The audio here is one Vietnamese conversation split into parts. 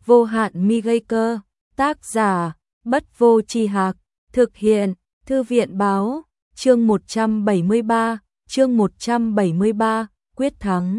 Vô hạn mi gây cơ, tác giả, Bất Vô Tri Hạc, thực hiện, Thư viện báo, chương 173, quyết thắng.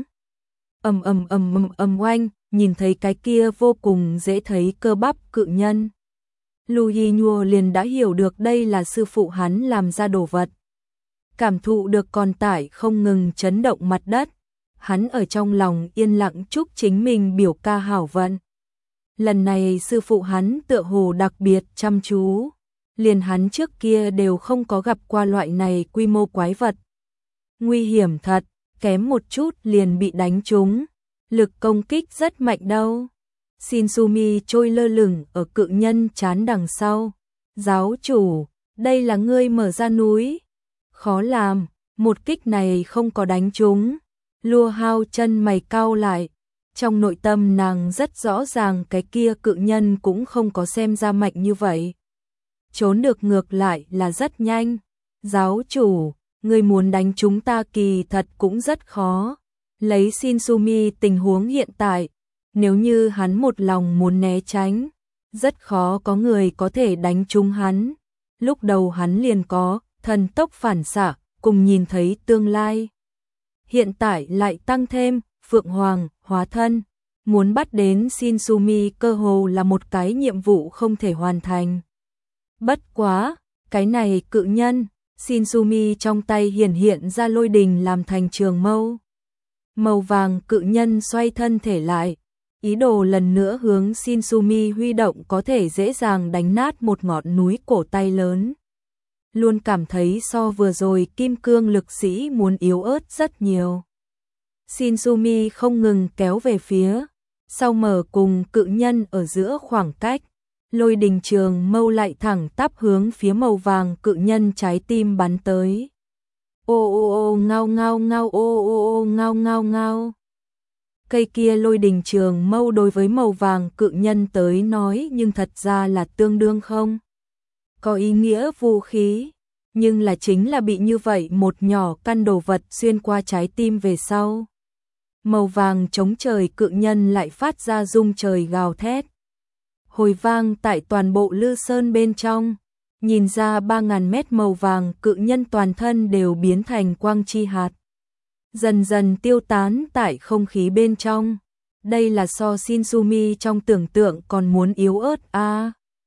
Oanh, nhìn thấy cái kia vô cùng dễ thấy cơ bắp cự nhân. Lu Yinhua liền đã hiểu được đây là sư phụ hắn làm ra đồ vật. Cảm thụ được còn tải không ngừng chấn động mặt đất. Hắn ở trong lòng yên lặng chúc chính mình biểu ca hảo vận. Lần này sư phụ hắn tựa hồ đặc biệt chăm chú. Liền hắn trước kia đều không có gặp qua loại này quy mô quái vật. Nguy hiểm thật, kém một chút liền bị đánh trúng. Lực công kích rất mạnh đâu. Shinsumi trôi lơ lửng ở cự nhân trán đằng sau. Giáo chủ, đây là ngươi mở ra núi. Khó làm, một kích này không có đánh trúng. Lua Hao chân mày cau lại. Trong nội tâm nàng rất rõ ràng cái kia cự nhân cũng không có xem ra mạnh như vậy. Trốn được ngược lại là rất nhanh. Giáo chủ, ngươi muốn đánh chúng ta kỳ thật cũng rất khó. Lấy Shinsumi tình huống hiện tại, nếu như hắn một lòng muốn né tránh, rất khó có người có thể đánh trúng hắn. Lúc đầu hắn liền có thần tốc phản xạ, cùng nhìn thấy tương lai. Hiện tại lại tăng thêm Phượng Hoàng, hóa thân. Muốn bắt đến Shinsumi cơ hồ là một cái nhiệm vụ không thể hoàn thành. Bất quá, cái này cự nhân, Shinsumi trong tay hiện ra lôi đình làm thành trường mâu. Màu vàng cự nhân xoay thân thể lại, ý đồ lần nữa hướng Shinsumi huy động có thể dễ dàng đánh nát một ngọn núi cổ tay lớn. Luôn cảm thấy so vừa rồi kim cương lực sĩ muốn yếu ớt rất nhiều. Shinsumi không ngừng kéo về phía, sau mở cùng cự nhân ở giữa khoảng cách. Lôi đình trường mâu lại thẳng tắp hướng phía màu vàng cự nhân trái tim bắn tới. Ô ngao ngao ngao ô ngao ngao ngao. Cây kia lôi đình trường mâu đối với màu vàng cự nhân tới nói nhưng thật ra là tương đương không có ý nghĩa vũ khí, nhưng là chính là bị như vậy một nhỏ căn đồ vật xuyên qua trái tim về sau. Màu vàng chống trời cự nhân lại phát ra rung trời gào thét. Hồi vang tại toàn bộ Lư Sơn bên trong, nhìn ra 3.000 mét màu vàng cự nhân toàn thân đều biến thành quang chi hạt. Dần dần tiêu tán tại không khí bên trong. Đây là so Shinsumi trong tưởng tượng còn muốn yếu ớt a.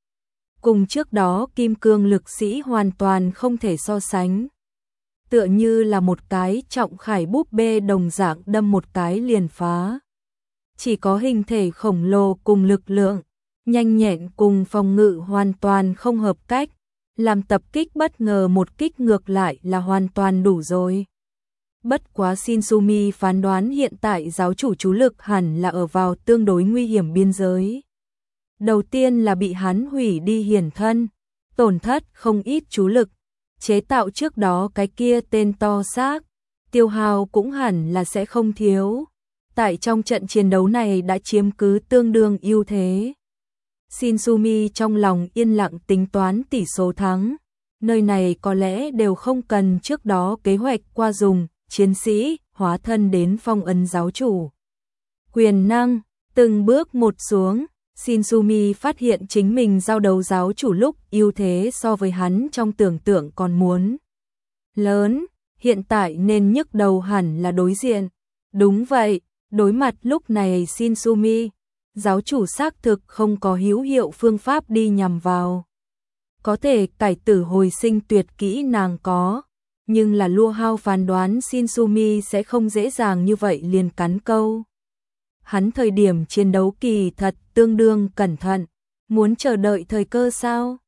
Cùng trước đó kim cương lực sĩ hoàn toàn không thể so sánh. Tựa như là một cái trọng khải búp bê đồng dạng đâm một cái liền phá. Chỉ có hình thể khổng lồ cùng lực lượng, nhanh nhẹn cùng phòng ngự hoàn toàn không hợp cách, làm tập kích bất ngờ một kích ngược lại là hoàn toàn đủ rồi. Bất quá Shinsumi phán đoán hiện tại giáo chủ chú lực hẳn là ở vào tương đối nguy hiểm biên giới. Đầu tiên là bị hắn hủy đi hiển thân, tổn thất không ít chú lực, chế tạo trước đó cái kia tên to xác, tiêu hao cũng hẳn là sẽ không thiếu. Tại trong trận chiến đấu này đã chiếm cứ tương đương ưu thế. Shinsumi trong lòng yên lặng tính toán tỷ số thắng. Nơi này có lẽ đều không cần trước đó kế hoạch qua dùng chiến sĩ hóa thân đến phong ấn giáo chủ. Quyền năng, từng bước một xuống, Shinsumi phát hiện chính mình giao đấu giáo chủ lúc ưu thế so với hắn trong tưởng tượng còn muốn lớn, hiện tại nên nhức đầu hẳn là đối diện. Đúng vậy, đối mặt lúc này Shinsumi, giáo chủ xác thực không có hữu hiệu phương pháp đi nhằm vào. Có thể cải tử hồi sinh tuyệt kỹ nàng có, nhưng là Lua Hao phán đoán Shinsumi sẽ không dễ dàng như vậy liền cắn câu. Hắn thời điểm chiến đấu kỳ thật tương đương cẩn thận, muốn chờ đợi thời cơ sao?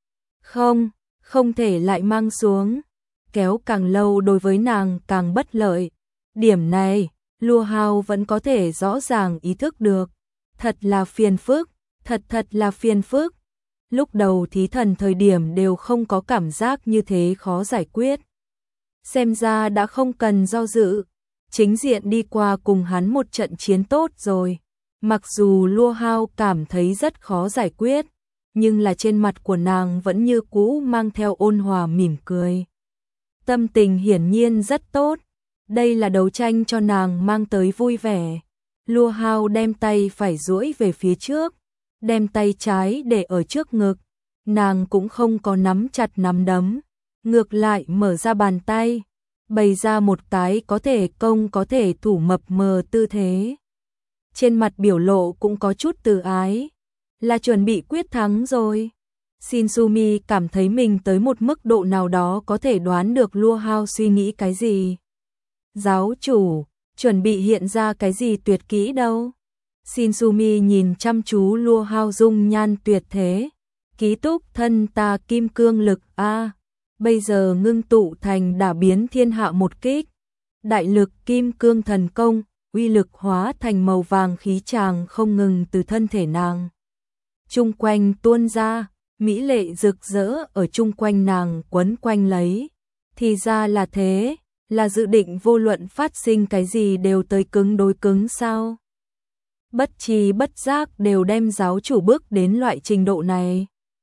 Không thể lại mang xuống, kéo càng lâu đối với nàng càng bất lợi. Điểm này, Lua Hao vẫn có thể rõ ràng ý thức được. Thật là phiền phức, thật là phiền phức. Lúc đầu thí thần thời điểm đều không có cảm giác như thế khó giải quyết. Xem ra đã không cần do dự, chính diện đi qua cùng hắn một trận chiến tốt rồi. Mặc dù Lua Hao cảm thấy rất khó giải quyết, nhưng là trên mặt của nàng vẫn như cũ mang theo ôn hòa mỉm cười. Tâm tình hiển nhiên rất tốt, đây là đấu tranh cho nàng mang tới vui vẻ. Lua Hao đem tay phải duỗi về phía trước, đem tay trái để ở trước ngực, nàng cũng không có nắm chặt nắm đấm, ngược lại mở ra bàn tay, bày ra một cái có thể công có thể thủ mập mờ tư thế. Trên mặt biểu lộ cũng có chút từ ái, là chuẩn bị quyết thắng rồi. Shinsumi cảm thấy mình tới một mức độ nào đó có thể đoán được Lua Hao suy nghĩ cái gì. Giáo chủ, chuẩn bị hiện ra cái gì tuyệt kỹ đâu? Shinsumi nhìn chăm chú Lua Hao dung nhan tuyệt thế. Ký túc thân ta kim cương lực a, bây giờ ngưng tụ thành đả biến thiên hạ một kích. Đại lực kim cương thần công, uy lực hóa thành màu vàng khí tràng không ngừng từ thân thể nàng chung quanh tuôn ra, mỹ lệ rực rỡ ở chung quanh nàng quấn quanh lấy. Thì ra là thế, là dự định vô luận phát sinh cái gì đều tới cứng đối cứng sao? Bất tri bất giác đều đem giáo chủ bước đến loại trình độ này.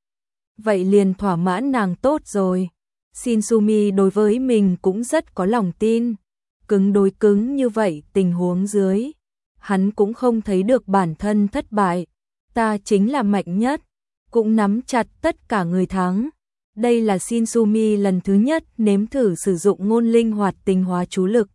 Vậy liền thỏa mãn nàng tốt rồi. Shinsumi đối với mình cũng rất có lòng tin. Cứng đối cứng như vậy tình huống dưới, hắn cũng không thấy được bản thân thất bại. Ta chính là mạnh nhất, cũng nắm chặt tất cả người thắng. Đây là Shinsumi lần thứ nhất nếm thử sử dụng ngôn linh hoạt tinh hóa chú lực.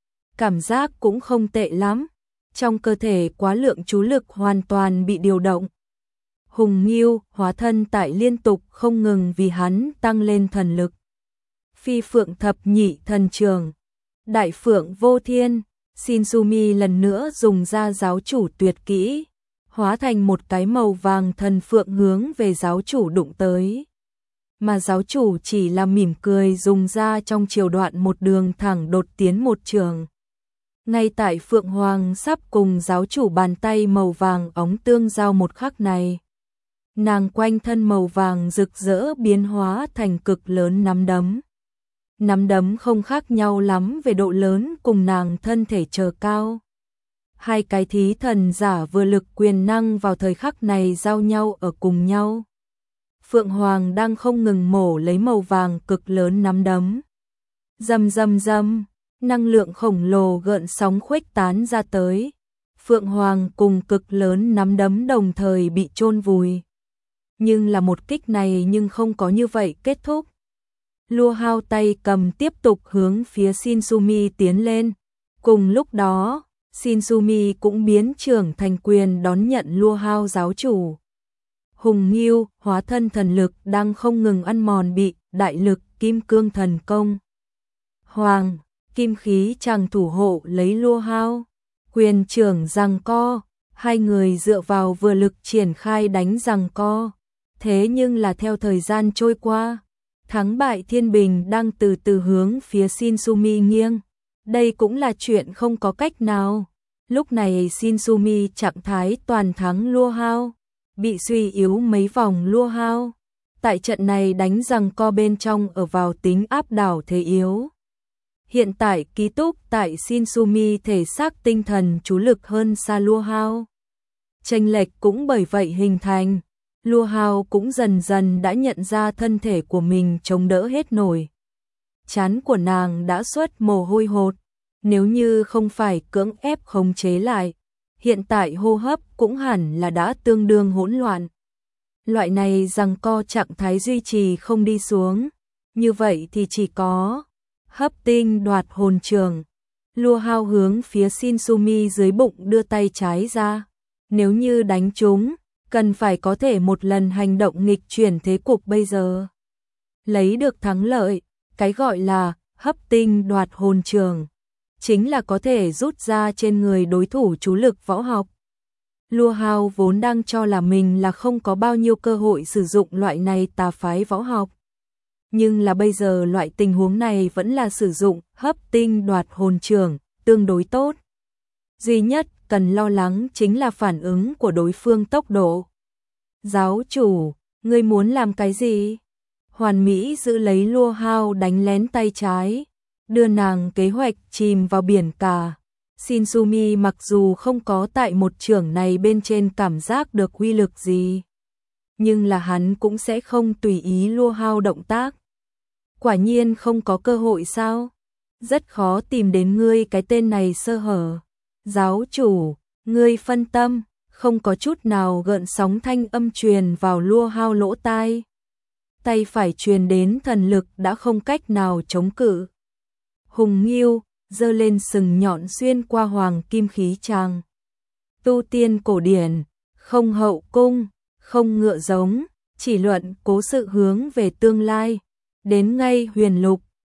Cảm giác cũng không tệ lắm, trong cơ thể quá lượng chú lực hoàn toàn bị điều động. Hùng Nghiêu hóa thân tại liên tục không ngừng vì hắn tăng lên thần lực. Phi phượng thập nhị thần trường, đại phượng vô thiên, Shinsumi lần nữa dùng ra giáo chủ tuyệt kỹ, hóa thành một cái màu vàng thần phượng hướng về giáo chủ đụng tới. Mà giáo chủ chỉ là mỉm cười dùng ra trong chiều đoạn một đường thẳng đột tiến một trường. Ngay tại Phượng Hoàng sắp cùng giáo chủ bàn tay màu vàng óng tương giao một khắc này, nàng quanh thân màu vàng rực rỡ biến hóa thành cực lớn nắm đấm. Nắm đấm không khác nhau lắm về độ lớn cùng nàng thân thể trở cao. Hai cái thí thần giả vừa lực quyền năng vào thời khắc này giao nhau ở cùng nhau. Phượng Hoàng đang không ngừng mổ lấy màu vàng cực lớn nắm đấm. Rầm rầm rầm, năng lượng khổng lồ gợn sóng khuếch tán ra tới. Phượng Hoàng cùng cực lớn nắm đấm đồng thời bị chôn vùi. Nhưng là một kích này nhưng không có như vậy kết thúc. Lua Hao tay cầm tiếp tục hướng phía Shinsumi tiến lên. Cùng lúc đó, Shinsumi cũng biến trưởng thành quyền đón nhận Lua Hao giáo chủ. Hùng Nghiêu hóa thân thần lực đang không ngừng ăn mòn bị đại lực kim cương thần công. Hoàng, kim khí chàng thủ hộ lấy Lua Hao. Quyền trưởng giằng co, hai người dựa vào vừa lực triển khai đánh giằng co. Thế nhưng là theo thời gian trôi qua, thắng bại thiên bình đang từ từ hướng phía Shinsumi nghiêng. Đây cũng là chuyện không có cách nào. Lúc này Shinsumi trạng thái toàn thắng Lua Hao, bị suy yếu mấy vòng Lua Hao. Tại trận này đánh giằng co bên trong ở vào tính áp đảo thế yếu. Hiện tại ký túc tại Shinsumi thể xác tinh thần chú lực hơn xa Lua Hao. Chênh lệch cũng bởi vậy hình thành. Lua Hao cũng dần dần đã nhận ra thân thể của mình chống đỡ hết nổi. Trán của nàng đã xuất mồ hôi hột, nếu như không phải cưỡng ép khống chế lại, hiện tại hô hấp cũng hẳn là đã tương đương hỗn loạn. Loại này giằng co trạng thái duy trì không đi xuống, như vậy thì chỉ có hấp tinh đoạt hồn trường. Lua Hao hướng phía Shinsumi dưới bụng đưa tay trái ra, nếu như đánh trúng, cần phải có thể một lần hành động nghịch chuyển thế cục bây giờ. Lấy được thắng lợi, cái gọi là hấp tinh đoạt hồn trường, chính là có thể rút ra trên người đối thủ chú lực võ học. Lua Hao vốn đang cho là mình là không có bao nhiêu cơ hội sử dụng loại này tà phái võ học. Nhưng là bây giờ loại tình huống này vẫn là sử dụng hấp tinh đoạt hồn trường, tương đối tốt. Duy nhất cần lo lắng chính là phản ứng của đối phương tốc độ. Giáo chủ, ngươi muốn làm cái gì? Hoàn Mỹ giữ lấy Lua Hao đánh lén tay trái, đưa nàng kế hoạch chìm vào biển cả. Shinsumi mặc dù không có tại một chưởng này bên trên cảm giác được uy lực gì, nhưng là hắn cũng sẽ không tùy ý Lua Hao động tác. Quả nhiên không có cơ hội sao? Rất khó tìm đến ngươi cái tên này sơ hở. Giáo chủ, ngươi phân tâm, không có chút nào gợn sóng thanh âm truyền vào Lua Hao lỗ tai. Tay phải truyền đến thần lực đã không cách nào chống cự. Hùng Nghiêu giơ lên sừng nhọn xuyên qua hoàng kim khí tràng. Tu tiên cổ điển, không hậu cung, không ngựa giống, chỉ luận cố sự hướng về tương lai. Đến ngay huyền lục,